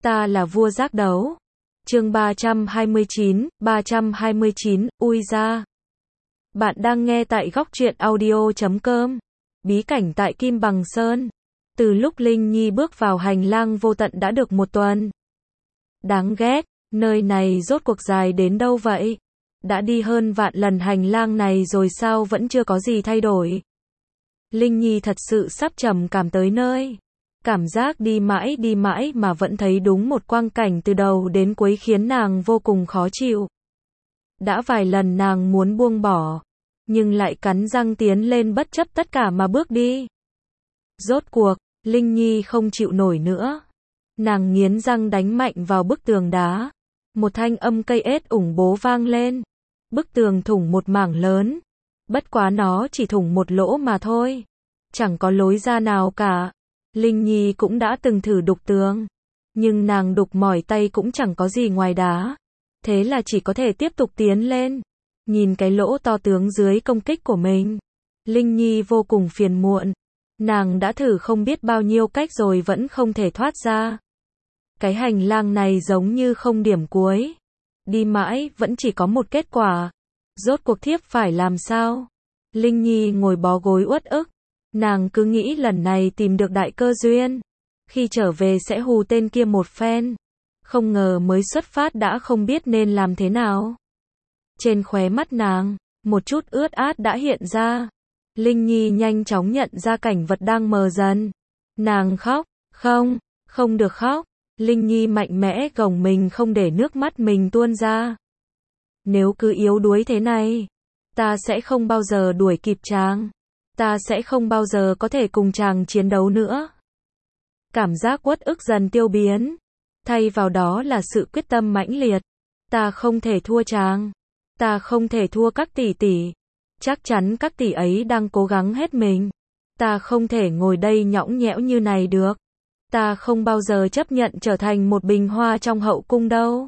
Ta là vua giác đấu. Chương 329, ui ra. Bạn đang nghe tại góc truyện audio.com. Bí cảnh tại Kim Bằng Sơn. Từ lúc Linh Nhi bước vào hành lang vô tận đã được một tuần. Đáng ghét, nơi này rốt cuộc dài đến đâu vậy? Đã đi hơn vạn lần hành lang này rồi sao vẫn chưa có gì thay đổi? Linh Nhi thật sự sắp trầm cảm tới nơi. Cảm giác đi mãi mà vẫn thấy đúng một quang cảnh từ đầu đến cuối khiến nàng vô cùng khó chịu. Đã vài lần nàng muốn buông bỏ, nhưng lại cắn răng tiến lên bất chấp tất cả mà bước đi. Rốt cuộc, Linh Nhi không chịu nổi nữa. Nàng nghiến răng đánh mạnh vào bức tường đá. Một thanh âm cây ết ủng bố vang lên. Bức tường thủng một mảng lớn. Bất quá nó chỉ thủng một lỗ mà thôi. Chẳng có lối ra nào cả. Linh Nhi cũng đã từng thử đục tường. Nhưng nàng đục mỏi tay cũng chẳng có gì ngoài đá. Thế là chỉ có thể tiếp tục tiến lên. Nhìn cái lỗ to tướng dưới công kích của mình. Linh Nhi vô cùng phiền muộn. Nàng đã thử không biết bao nhiêu cách rồi vẫn không thể thoát ra. Cái hành lang này giống như không điểm cuối. Đi mãi vẫn chỉ có một kết quả. Rốt cuộc thiếp phải làm sao? Linh Nhi ngồi bó gối uất ức. Nàng cứ nghĩ lần này tìm được đại cơ duyên. Khi trở về sẽ hù tên kia một phen. Không ngờ mới xuất phát đã không biết nên làm thế nào. Trên khóe mắt nàng, một chút ướt át đã hiện ra. Linh Nhi nhanh chóng nhận ra cảnh vật đang mờ dần. Nàng khóc, không được khóc. Linh Nhi mạnh mẽ gồng mình không để nước mắt mình tuôn ra. Nếu cứ yếu đuối thế này, ta sẽ không bao giờ đuổi kịp chàng. Ta sẽ không bao giờ có thể cùng chàng chiến đấu nữa. Cảm giác uất ức dần tiêu biến. Thay vào đó là sự quyết tâm mãnh liệt. Ta không thể thua chàng. Ta không thể thua các tỷ tỷ. Chắc chắn các tỷ ấy đang cố gắng hết mình. Ta không thể ngồi đây nhõng nhẽo như này được. Ta không bao giờ chấp nhận trở thành một bình hoa trong hậu cung đâu.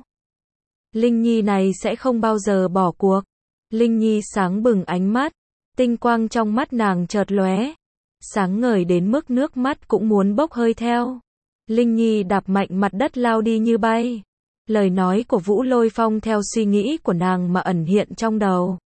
Linh Nhi này sẽ không bao giờ bỏ cuộc. Linh Nhi sáng bừng ánh mắt. Tinh quang trong mắt nàng chợt lóe. Sáng ngời đến mức nước mắt cũng muốn bốc hơi theo. Linh Nhi đạp mạnh mặt đất lao đi như bay. Lời nói của Vũ Lôi Phong theo suy nghĩ của nàng mà ẩn hiện trong đầu.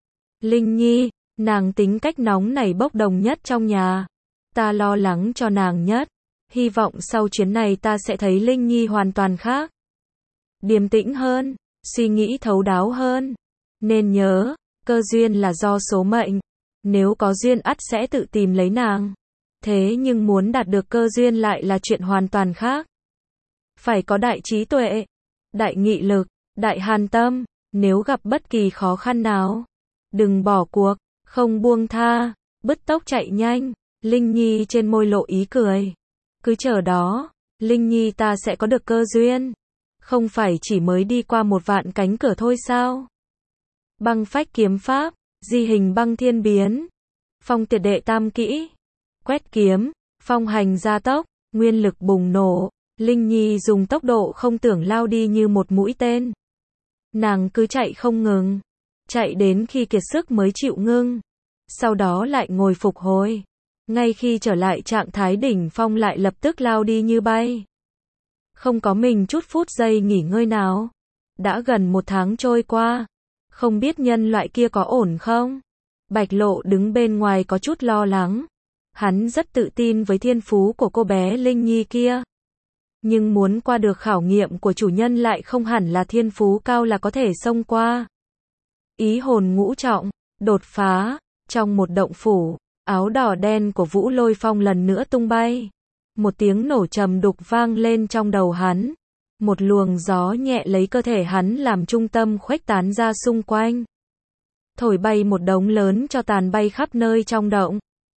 Linh Nhi, nàng tính cách nóng nảy bốc đồng nhất trong nhà. Ta lo lắng cho nàng nhất. Hy vọng sau chuyến này ta sẽ thấy Linh Nhi hoàn toàn khác. Điềm tĩnh hơn, suy nghĩ thấu đáo hơn. Nên nhớ, cơ duyên là do số mệnh. Nếu có duyên ắt sẽ tự tìm lấy nàng. Thế nhưng muốn đạt được cơ duyên lại là chuyện hoàn toàn khác. Phải có đại trí tuệ, đại nghị lực, đại hàn tâm. Nếu gặp bất kỳ khó khăn nào, đừng bỏ cuộc, không buông tha, bứt tốc chạy nhanh. Linh Nhi trên môi lộ ý cười. Cứ chờ đó, Linh Nhi ta sẽ có được cơ duyên. Không phải chỉ mới đi qua một vạn cánh cửa thôi sao? Băng phách kiếm pháp, di hình băng thiên biến, phong tuyệt đệ tam kỹ, quét kiếm, phong hành gia tốc, nguyên lực bùng nổ. Linh Nhi dùng tốc độ không tưởng lao đi như một mũi tên. Nàng cứ chạy không ngừng, chạy đến khi kiệt sức mới chịu ngưng. Sau đó lại ngồi phục hồi. Ngay khi trở lại trạng thái đỉnh phong lại lập tức lao đi như bay. Không có mình chút phút giây nghỉ ngơi nào. Đã gần một tháng trôi qua. Không biết nhân loại kia có ổn không? Bạch Lộ đứng bên ngoài có chút lo lắng. Hắn rất tự tin với thiên phú của cô bé Linh Nhi kia. Nhưng muốn qua được khảo nghiệm của chủ nhân lại không hẳn là thiên phú cao là có thể xông qua. Ý hồn ngũ trọng, đột phá, trong một động phủ. Áo đỏ đen của Vũ Lôi Phong lần nữa tung bay. Một tiếng nổ trầm đục vang lên trong đầu hắn. Một luồng gió nhẹ lấy cơ thể hắn làm trung tâm khuếch tán ra xung quanh. Thổi bay một đống lớn tro tàn bay khắp nơi trong động.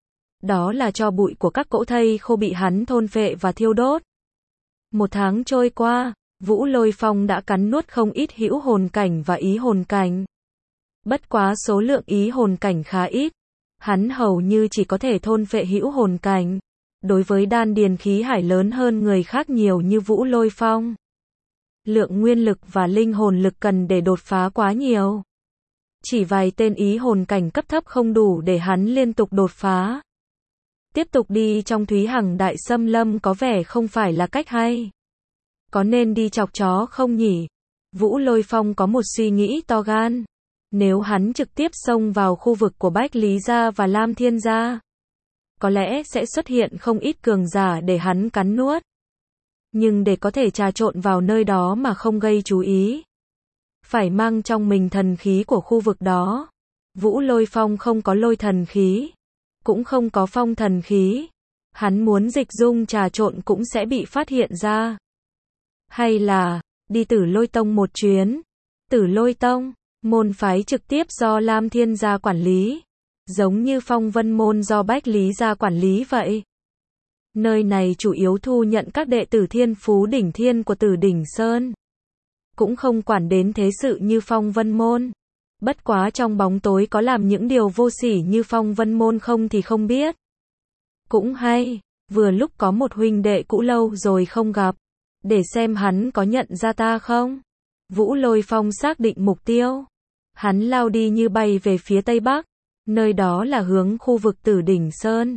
Đó là tro bụi của các cỗ thây khô bị hắn thôn phệ và thiêu đốt. Một tháng trôi qua, Vũ Lôi Phong đã cắn nuốt không ít hữu hồn cảnh và ý hồn cảnh. Bất quá số lượng ý hồn cảnh khá ít. Hắn hầu như chỉ có thể thôn phệ hữu hồn cảnh. Đối với đan điền khí hải lớn hơn người khác nhiều như Vũ Lôi Phong. Lượng nguyên lực và linh hồn lực cần để đột phá quá nhiều. Chỉ vài tên ý hồn cảnh cấp thấp không đủ để hắn liên tục đột phá. Tiếp tục đi trong Thúy Hằng Đại Xâm Lâm có vẻ không phải là cách hay. Có nên đi chọc chó không nhỉ? Vũ Lôi Phong có một suy nghĩ to gan. Nếu hắn trực tiếp xông vào khu vực của Bách Lý Gia và Lam Thiên Gia, có lẽ sẽ xuất hiện không ít cường giả để hắn cắn nuốt. Nhưng để có thể trà trộn vào nơi đó mà không gây chú ý, phải mang trong mình thần khí của khu vực đó. Vũ Lôi Phong không có lôi thần khí, cũng không có phong thần khí. Hắn muốn dịch dung trà trộn cũng sẽ bị phát hiện ra. Hay là, đi Tử Lôi Tông một chuyến. Tử Lôi Tông, môn phái trực tiếp do Lam Thiên Gia quản lý, giống như Phong Vân Môn do Bách Lý Gia quản lý vậy. Nơi này chủ yếu thu nhận các đệ tử thiên phú đỉnh thiên của Tử Đỉnh Sơn, cũng không quản đến thế sự như Phong Vân Môn. Bất quá trong bóng tối có làm những điều vô sỉ như Phong Vân Môn không thì không biết. Cũng hay, vừa lúc có một huynh đệ cũ lâu rồi không gặp, để xem hắn có nhận ra ta không. Vũ Lôi Phong xác định mục tiêu. Hắn lao đi như bay về phía tây bắc, nơi đó là hướng khu vực Tử Đỉnh Sơn.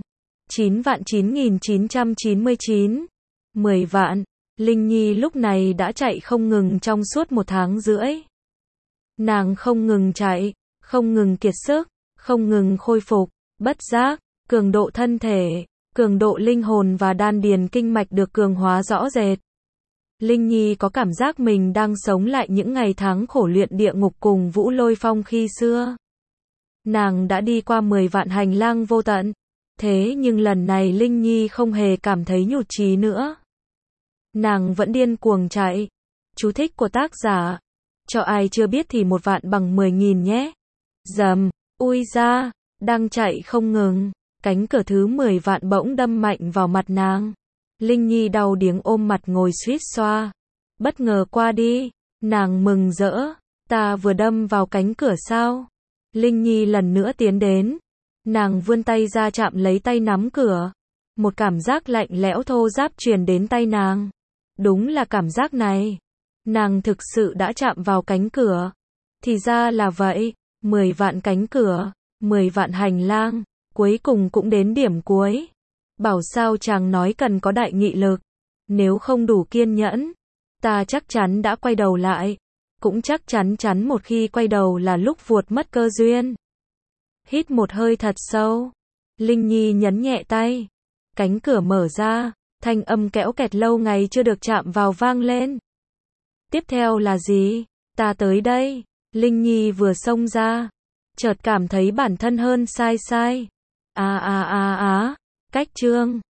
9.9999, 10 vạn. Linh Nhi lúc này đã chạy không ngừng trong suốt 1 tháng rưỡi. Nàng không ngừng chạy, không ngừng kiệt sức, không ngừng khôi phục, bất giác, cường độ thân thể, cường độ linh hồn và đan điền kinh mạch được cường hóa rõ rệt. Linh Nhi có cảm giác mình đang sống lại những ngày tháng khổ luyện địa ngục cùng Vũ Lôi Phong khi xưa. Nàng đã đi qua 10 vạn hành lang vô tận, thế nhưng lần này Linh Nhi không hề cảm thấy nhụt chí nữa. Nàng vẫn điên cuồng chạy. Chú thích của tác giả. Cho ai chưa biết thì 1 vạn bằng 10.000 nhé. Dầm, ui ra, đang chạy không ngừng. Cánh cửa thứ 10 vạn bỗng đâm mạnh vào mặt nàng. Linh Nhi đau điếng ôm mặt ngồi suýt xoa. Bất ngờ qua đi, nàng mừng rỡ. Ta vừa đâm vào cánh cửa sao? Linh Nhi lần nữa tiến đến. Nàng vươn tay ra chạm lấy tay nắm cửa. Một cảm giác lạnh lẽo thô ráp truyền đến tay nàng. Đúng là cảm giác này. Nàng thực sự đã chạm vào cánh cửa. Thì ra là vậy, 10 vạn cánh cửa, 10 vạn hành lang, cuối cùng cũng đến điểm cuối. Bảo sao chàng nói cần có đại nghị lực. Nếu không đủ kiên nhẫn, ta chắc chắn đã quay đầu lại. Cũng chắc chắn một khi quay đầu là lúc vuột mất cơ duyên. Hít một hơi thật sâu. Linh Nhi nhấn nhẹ tay. Cánh cửa mở ra, thanh âm kẽo kẹt lâu ngày chưa được chạm vào vang lên. Tiếp theo là gì? Ta tới đây. Linh Nhi vừa xông ra, chợt cảm thấy bản thân hơn sai. Cách chương